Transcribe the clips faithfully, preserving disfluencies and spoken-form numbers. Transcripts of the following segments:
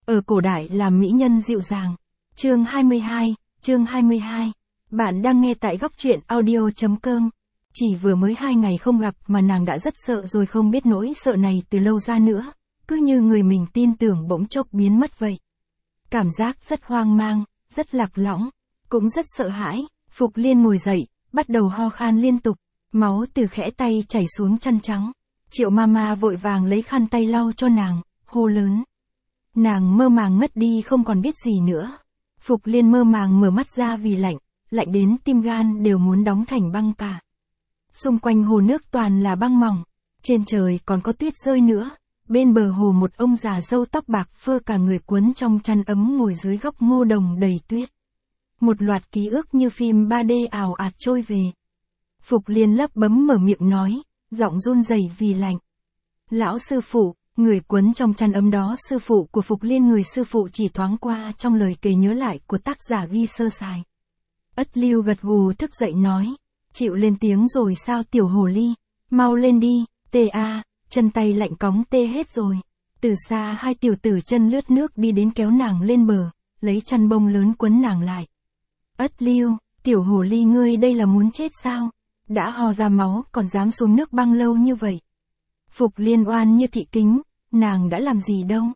ở cổ đại làm mỹ nhân dịu dàng. Chương hai mươi hai, chương hai mươi hai. Bạn đang nghe tại góc truyện audio chấm com. Chỉ vừa mới hai ngày không gặp mà nàng đã rất sợ rồi, không biết nỗi sợ này từ lâu ra nữa, cứ như người mình tin tưởng bỗng chốc biến mất vậy. Cảm giác rất hoang mang, rất lạc lõng, cũng rất sợ hãi. Phục Liên ngồi dậy, bắt đầu ho khan liên tục, máu từ khẽ tay chảy xuống chăn trắng. Triệu Mama vội vàng lấy khăn tay lau cho nàng, hô lớn. Nàng mơ màng ngất đi không còn biết gì nữa. Phục Liên mơ màng mở mắt ra vì lạnh, lạnh đến tim gan đều muốn đóng thành băng cả. Xung quanh hồ nước toàn là băng mỏng, trên trời còn có tuyết rơi nữa. Bên bờ hồ một ông già râu tóc bạc phơ cả người cuốn trong chăn ấm ngồi dưới gốc ngô đồng đầy tuyết. Một loạt ký ức như phim ba D ào ạt trôi về. Phục Liên lấp bấm mở miệng nói, giọng run rẩy vì lạnh. Lão sư phụ, người cuốn trong chăn ấm đó sư phụ của Phục Liên, người sư phụ chỉ thoáng qua trong lời kể nhớ lại của tác giả ghi sơ sài. Ất Lưu gật gù thức dậy nói, chịu lên tiếng rồi sao tiểu hồ ly, mau lên đi, tê a, chân tay lạnh cóng tê hết rồi. Từ xa hai tiểu tử chân lướt nước đi đến kéo nàng lên bờ, lấy chăn bông lớn quấn nàng lại. Ất Lưu, tiểu hồ ly ngươi đây là muốn chết sao? Đã ho ra máu còn dám xuống nước băng lâu như vậy. Phục Liên oan như thị kính, nàng đã làm gì đâu.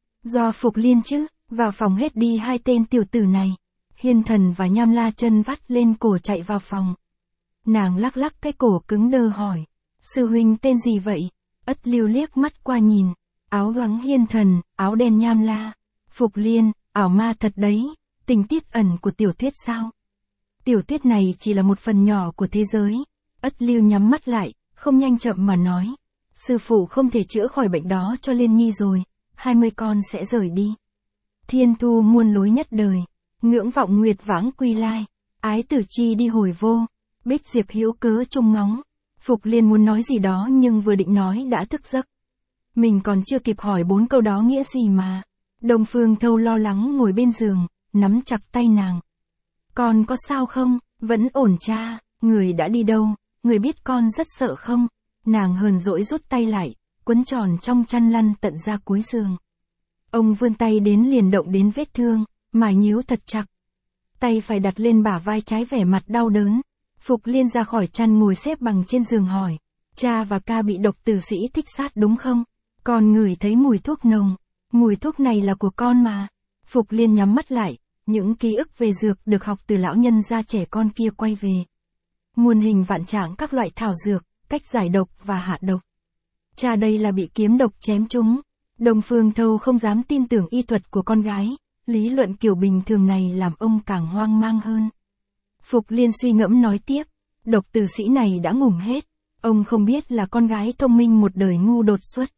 Do Phục Liên chứ, vào phòng hết đi hai tên tiểu tử này. Hiên Thần và Nham La chân vắt lên cổ chạy vào phòng. Nàng lắc lắc cái cổ cứng đơ hỏi, sư huynh tên gì vậy? Ất Lưu liếc mắt qua nhìn, áo trắng Hiên Thần, áo đen Nham La. Phục Liên, ảo ma thật đấy, tình tiết ẩn của tiểu thuyết sao? Tiểu thuyết này chỉ là một phần nhỏ của thế giới. Ất Lưu nhắm mắt lại, không nhanh chậm mà nói. Sư phụ không thể chữa khỏi bệnh đó cho Liên Nhi rồi, hai mươi con sẽ rời đi. Thiên thu muôn lối nhất đời, ngưỡng vọng nguyệt vãng quy lai, ái tử chi đi hồi vô, bích diệp hữu cớ chung ngóng. Phục Liên muốn nói gì đó nhưng vừa định nói đã thức giấc. Mình còn chưa kịp hỏi bốn câu đó nghĩa gì mà. Đông Phương Thâu lo lắng ngồi bên giường, nắm chặt tay nàng. Con có sao không? Vẫn ổn cha, người đã đi đâu? Người biết con rất sợ không? Nàng hờn dỗi rút tay lại, quấn tròn trong chăn lăn tận ra cuối giường. Ông vươn tay đến liền động đến vết thương, mài nhíu thật chặt. Tay phải đặt lên bả vai trái vẻ mặt đau đớn. Phục Liên ra khỏi chăn ngồi xếp bằng trên giường hỏi. Cha và ca bị độc tử sĩ thích sát đúng không? Con ngửi thấy mùi thuốc nồng. Mùi thuốc này là của con mà. Phục Liên nhắm mắt lại, những ký ức về dược được học từ lão nhân gia trẻ con kia quay về. Muôn hình vạn trạng các loại thảo dược, cách giải độc và hạ độc. Cha đây là bị kiếm độc chém trúng. Đông Phương Thâu không dám tin tưởng y thuật của con gái, lý luận kiểu bình thường này làm ông càng hoang mang hơn. Phục Liên suy ngẫm nói tiếp, độc tử sĩ này đã ngủm hết, ông không biết là con gái thông minh một đời ngu đột xuất.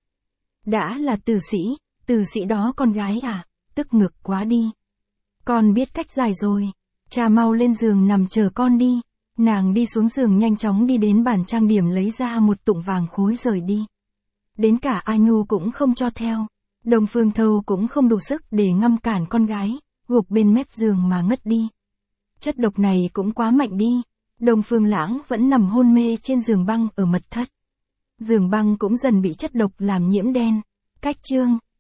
Đã là tử sĩ, tử sĩ đó con gái à, tức ngực quá đi. Con biết cách giải rồi, cha mau lên giường nằm chờ con đi. Nàng đi xuống giường nhanh chóng đi đến bàn trang điểm lấy ra một tụng vàng khối rời đi. Đến cả A Nhu cũng không cho theo. Đông Phương Thâu cũng không đủ sức để ngăn cản con gái, gục bên mép giường mà ngất đi. Chất độc này cũng quá mạnh đi. Đông Phương Lãng vẫn nằm hôn mê trên giường băng ở mật thất. Giường băng cũng dần bị chất độc làm nhiễm đen. Cách chương